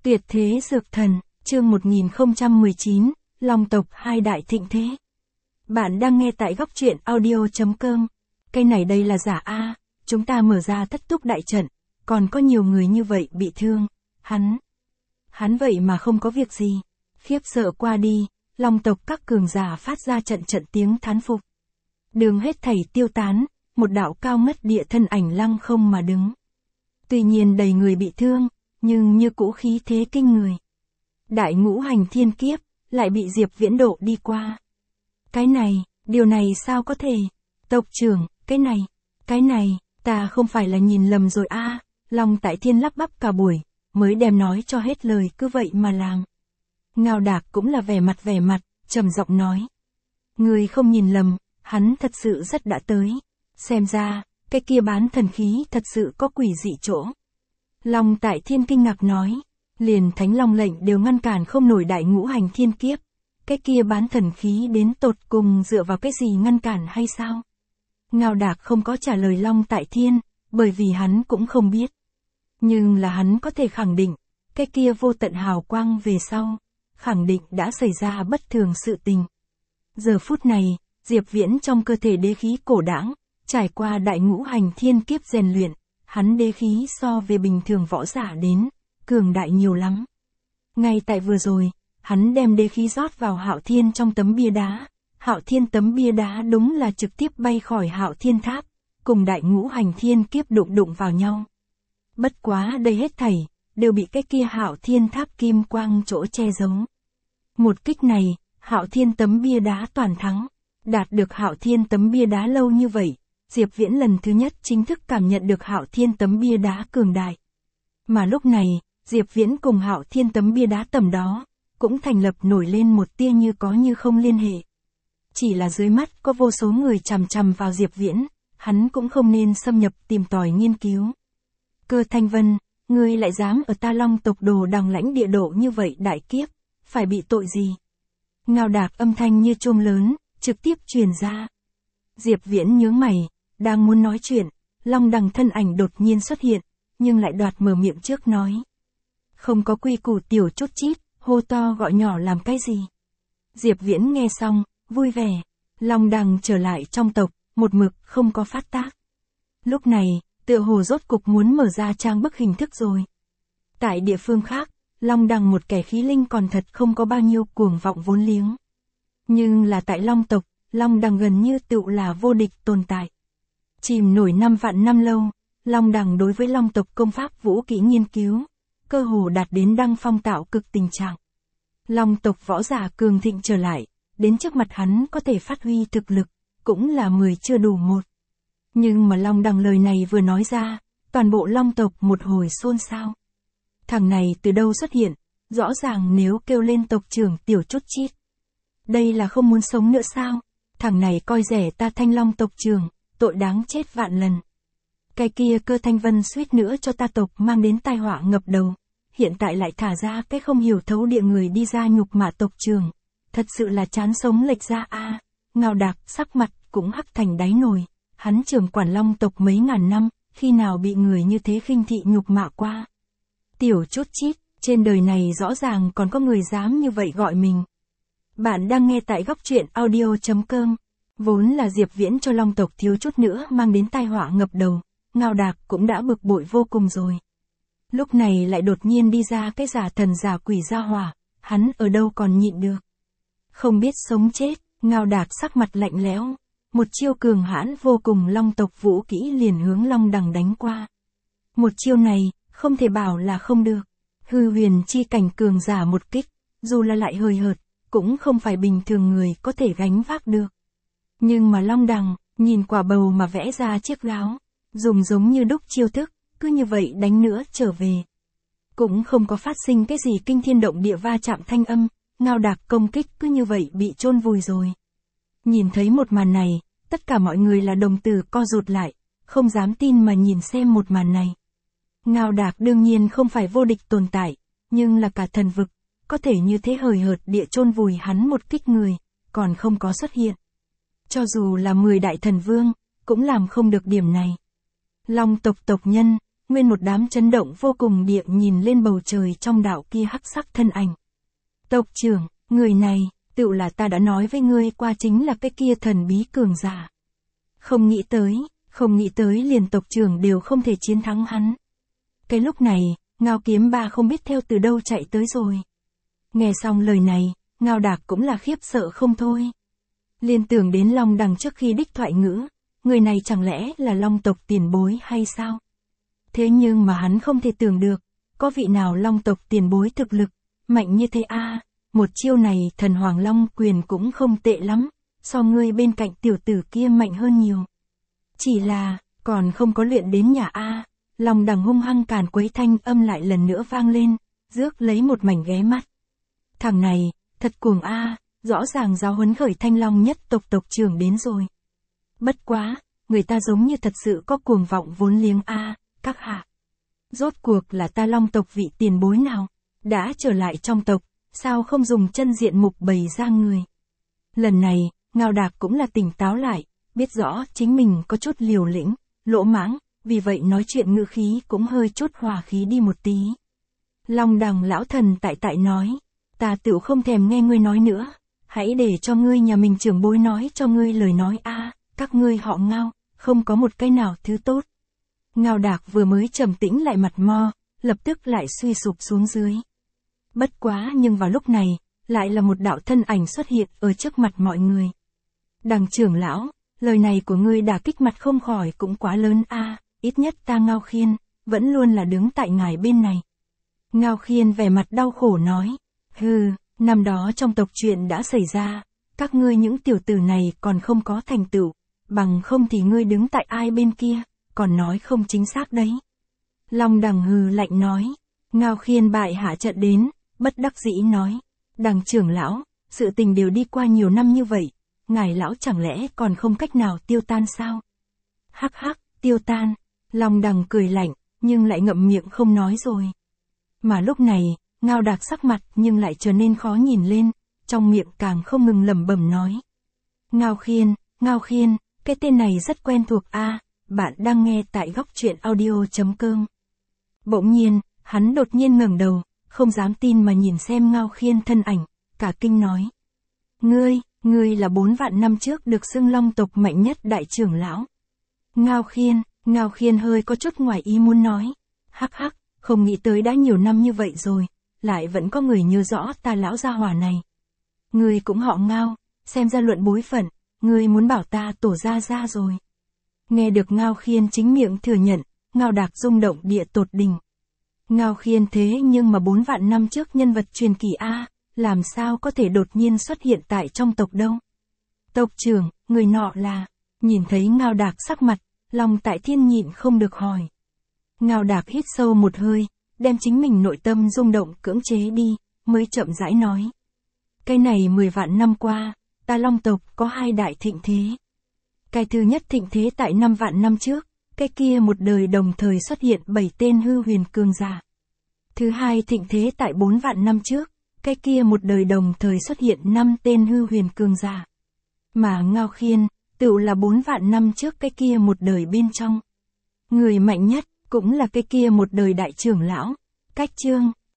Tuyệt thế dược thần, chương 1019, Long tộc hai đại thịnh thế. Bạn đang nghe tại góc truyện audio.com. Cái này đây là giả a, chúng ta mở ra thất túc đại trận, còn có nhiều người như vậy bị thương, hắn vậy mà không có việc gì. Khiếp sợ qua đi, Long tộc các cường giả phát ra trận trận tiếng thán phục. Đường hết thảy tiêu tán, một đạo cao ngất địa thân ảnh lăng không mà đứng. Tuy nhiên đầy người bị thương, nhưng như cũ khí thế kinh người. Đại ngũ hành thiên kiếp, lại bị Diệp Viễn độ đi qua. Điều này sao có thể? Tộc trưởng, cái này, ta không phải là nhìn lầm rồi a. Long Tại Thiên lắp bắp cả buổi, mới đem nói cho hết lời cứ vậy mà làm. Ngao Đạc cũng là vẻ mặt, trầm giọng nói. Người không nhìn lầm, hắn thật sự rất đã tới. Xem ra, cái kia bán thần khí thật sự có quỷ dị chỗ. Long Tại Thiên kinh ngạc nói, liền Thánh Long lệnh đều ngăn cản không nổi đại ngũ hành thiên kiếp. Cái kia bán thần khí đến tột cùng dựa vào cái gì ngăn cản hay sao? Ngao Đạc không có trả lời Long Tại Thiên, bởi vì hắn cũng không biết. Nhưng là hắn có thể khẳng định, cái kia vô tận hào quang về sau, khẳng định đã xảy ra bất thường sự tình. Giờ phút này, Diệp Viễn trong cơ thể đế khí cổ đãng, trải qua đại ngũ hành thiên kiếp rèn luyện, hắn đế khí so về bình thường võ giả đến, cường đại nhiều lắm. Ngay tại vừa rồi, hắn đem đế khí rót vào Hạo Thiên trong tấm bia đá. Hạo Thiên tấm bia đá đúng là trực tiếp bay khỏi Hạo Thiên tháp, cùng đại ngũ hành thiên kiếp đụng vào nhau. Bất quá đây hết thảy, đều bị cái kia Hạo Thiên tháp kim quang chỗ che giấu. Một kích này, Hạo Thiên tấm bia đá toàn thắng. Đạt được Hạo Thiên tấm bia đá lâu như vậy, Diệp Viễn lần thứ nhất chính thức cảm nhận được Hạo Thiên tấm bia đá cường đại. Mà lúc này, Diệp Viễn cùng Hạo Thiên tấm bia đá tầm đó, cũng thành lập nổi lên một tia như có như không liên hệ. Chỉ là dưới mắt có vô số người chằm chằm vào Diệp Viễn, hắn cũng không nên xâm nhập tìm tòi nghiên cứu. Cơ Thanh Vân, ngươi lại dám ở ta Long tộc Đồ Đằng lãnh địa độ như vậy đại kiếp, phải bị tội gì? Ngao Đạc âm thanh như chuông lớn, trực tiếp truyền ra. Diệp Viễn nhướng mày, đang muốn nói chuyện, Long Đằng thân ảnh đột nhiên xuất hiện, nhưng lại đoạt mở miệng trước nói. Không có quy củ tiểu chút chít, hô to gọi nhỏ làm cái gì? Diệp Viễn nghe xong, vui vẻ, Long Đằng trở lại trong tộc, một mực không có phát tác. Lúc này, tựa hồ rốt cục muốn mở ra trang bức hình thức rồi. Tại địa phương khác, Long Đằng một kẻ khí linh còn thật không có bao nhiêu cuồng vọng vốn liếng. Nhưng là tại Long tộc, Long Đằng gần như tựu là vô địch tồn tại. Chìm nổi 5 vạn năm lâu, Long Đằng đối với Long tộc công pháp vũ kỹ nghiên cứu, cơ hồ đạt đến đăng phong tạo cực tình trạng. Long tộc võ giả cường thịnh trở lại, đến trước mặt hắn có thể phát huy thực lực, cũng là 10 chưa đủ một. Nhưng mà Long Đằng lời này vừa nói ra, toàn bộ Long tộc một hồi xôn xao. Thằng này từ đâu xuất hiện, rõ ràng nếu kêu lên tộc trưởng tiểu chút chít. Đây là không muốn sống nữa sao? Thằng này coi rẻ ta Thanh Long tộc trưởng, tội đáng chết vạn lần. Cái kia Cơ Thanh Vân suýt nữa cho ta tộc mang đến tai họa ngập đầu. Hiện tại lại thả ra cái không hiểu thấu địa người đi ra nhục mạ tộc trưởng. Thật sự là chán sống lệch ra a. Ngao Đạc sắc mặt cũng hắc thành đáy nồi. Hắn trưởng quản Long tộc mấy ngàn năm, khi nào bị người như thế khinh thị nhục mạ qua. Tiểu chút chít, trên đời này rõ ràng còn có người dám như vậy gọi mình. Bạn đang nghe tại góc truyện audio.com. Vốn là Diệp Viễn cho Long tộc thiếu chút nữa mang đến tai họa ngập đầu, Ngao Đạc cũng đã bực bội vô cùng rồi. Lúc này lại đột nhiên đi ra cái giả thần giả quỷ gia hỏa, hắn ở đâu còn nhịn được. Không biết sống chết, Ngao Đạc sắc mặt lạnh lẽo, một chiêu cường hãn vô cùng Long tộc vũ kỹ liền hướng Long Đằng đánh qua. Một chiêu này, không thể bảo là không được. Hư huyền chi cảnh cường giả một kích, dù là lại hời hợt, cũng không phải bình thường người có thể gánh vác được. Nhưng mà Long Đằng, nhìn quả bầu mà vẽ ra chiếc gáo, dùng giống như đúc chiêu thức, cứ như vậy đánh nữa trở về. Cũng không có phát sinh cái gì kinh thiên động địa va chạm thanh âm, Ngao Đạc công kích cứ như vậy bị chôn vùi rồi. Nhìn thấy một màn này, tất cả mọi người là đồng tử co rụt lại, không dám tin mà nhìn xem một màn này. Ngao Đạc đương nhiên không phải vô địch tồn tại, nhưng là cả thần vực, có thể như thế hời hợt địa chôn vùi hắn một kích người, còn không có xuất hiện. Cho dù là 10 đại thần vương, cũng làm không được điểm này. Long tộc tộc nhân, nguyên một đám chấn động vô cùng địa nhìn lên bầu trời trong đạo kia hắc sắc thân ảnh. Tộc trưởng, người này, tựu là ta đã nói với ngươi qua chính là cái kia thần bí cường giả. Không nghĩ tới liền tộc trưởng đều không thể chiến thắng hắn. Cái lúc này, Ngao Kiếm Ba không biết theo từ đâu chạy tới rồi. Nghe xong lời này, Ngao Đạc cũng là khiếp sợ không thôi. Liên tưởng đến Long Đằng trước khi đích thoại ngữ, người này chẳng lẽ là Long tộc tiền bối hay sao? Thế nhưng mà hắn không thể tưởng được, có vị nào Long tộc tiền bối thực lực, mạnh như thế a. Một chiêu này thần Hoàng Long quyền cũng không tệ lắm, so ngươi bên cạnh tiểu tử kia mạnh hơn nhiều. Chỉ là, còn không có luyện đến nhà a. Long Đằng hung hăng càn quấy thanh âm lại lần nữa vang lên, rước lấy một mảnh ghé mắt. Thằng này, thật cuồng a, rõ ràng giáo huấn khởi Thanh Long nhất tộc trưởng đến rồi. Bất quá, người ta giống như thật sự có cuồng vọng vốn liếng a, các hạ. Rốt cuộc là ta Long tộc vị tiền bối nào, đã trở lại trong tộc, sao không dùng chân diện mục bày ra người. Lần này, Ngao Đạc cũng là tỉnh táo lại, biết rõ chính mình có chút liều lĩnh, lỗ mãng, vì vậy nói chuyện ngữ khí cũng hơi chút hòa khí đi một tí. Long Đằng lão thần tại nói, ta tựu không thèm nghe ngươi nói nữa, hãy để cho ngươi nhà mình trưởng bối nói cho ngươi lời nói a, các ngươi họ Ngao, không có một cái nào thứ tốt. Ngao Đạc vừa mới trầm tĩnh lại mặt mo, lập tức lại suy sụp xuống dưới. Bất quá nhưng vào lúc này, lại là một đạo thân ảnh xuất hiện ở trước mặt mọi người. Đằng trưởng lão, lời này của ngươi đả kích mặt không khỏi cũng quá lớn a, ít nhất ta Ngao Khiên, vẫn luôn là đứng tại ngài bên này. Ngao Khiên vẻ mặt đau khổ nói, năm đó trong tộc chuyện đã xảy ra, các ngươi những tiểu tử này còn không có thành tựu, bằng không thì ngươi đứng tại ai bên kia, còn nói không chính xác đấy. Long Đằng hừ lạnh nói, Ngao Khiên bại hạ trận đến, bất đắc dĩ nói, đằng trưởng lão, sự tình đều đi qua nhiều năm như vậy, ngài lão chẳng lẽ còn không cách nào tiêu tan sao? Hắc hắc, tiêu tan, Long Đằng cười lạnh, nhưng lại ngậm miệng không nói rồi. Mà lúc này, Ngao Đạc sắc mặt nhưng lại trở nên khó nhìn lên, trong miệng càng không ngừng lẩm bẩm nói. Ngao Khiên, cái tên này rất quen thuộc a, bạn đang nghe tại góc truyện audio.com. Bỗng nhiên, hắn đột nhiên ngẩng đầu, không dám tin mà nhìn xem Ngao Khiên thân ảnh, cả kinh nói. Ngươi là 4 vạn năm trước được xưng Long tộc mạnh nhất đại trưởng lão. Ngao Khiên hơi có chút ngoài ý muốn nói. Hắc hắc, không nghĩ tới đã nhiều năm như vậy rồi, lại vẫn có người nhớ rõ ta lão gia hỏa này. Ngươi cũng họ Ngao, xem ra luận bối phận, ngươi muốn bảo ta tổ ra rồi. Nghe được Ngao Khiên chính miệng thừa nhận, Ngao Đạc rung động địa tột đỉnh. Ngao Khiên thế nhưng mà 4 vạn năm trước nhân vật truyền kỳ a, làm sao có thể đột nhiên xuất hiện tại trong tộc đâu. Tộc trưởng, người nọ là, nhìn thấy Ngao Đạc sắc mặt, Long Tại Thiên nhịn không được hỏi. Ngao Đạc hít sâu một hơi, đem chính mình nội tâm rung động cưỡng chế đi, mới chậm rãi nói. Cái này 10 vạn năm qua, ta Long tộc có 2 đại thịnh thế. Cái thứ nhất thịnh thế tại 5 vạn năm trước, cái kia một đời đồng thời xuất hiện 7 tên hư huyền cường giả. Thứ hai thịnh thế tại 4 vạn năm trước, cái kia một đời đồng thời xuất hiện 5 tên hư huyền cường giả. Mà Ngao Khiên, tựu là 4 vạn năm trước cái kia một đời bên trong. Người mạnh nhất, cũng là cái kia một đời đại trưởng lão, Cách Chương.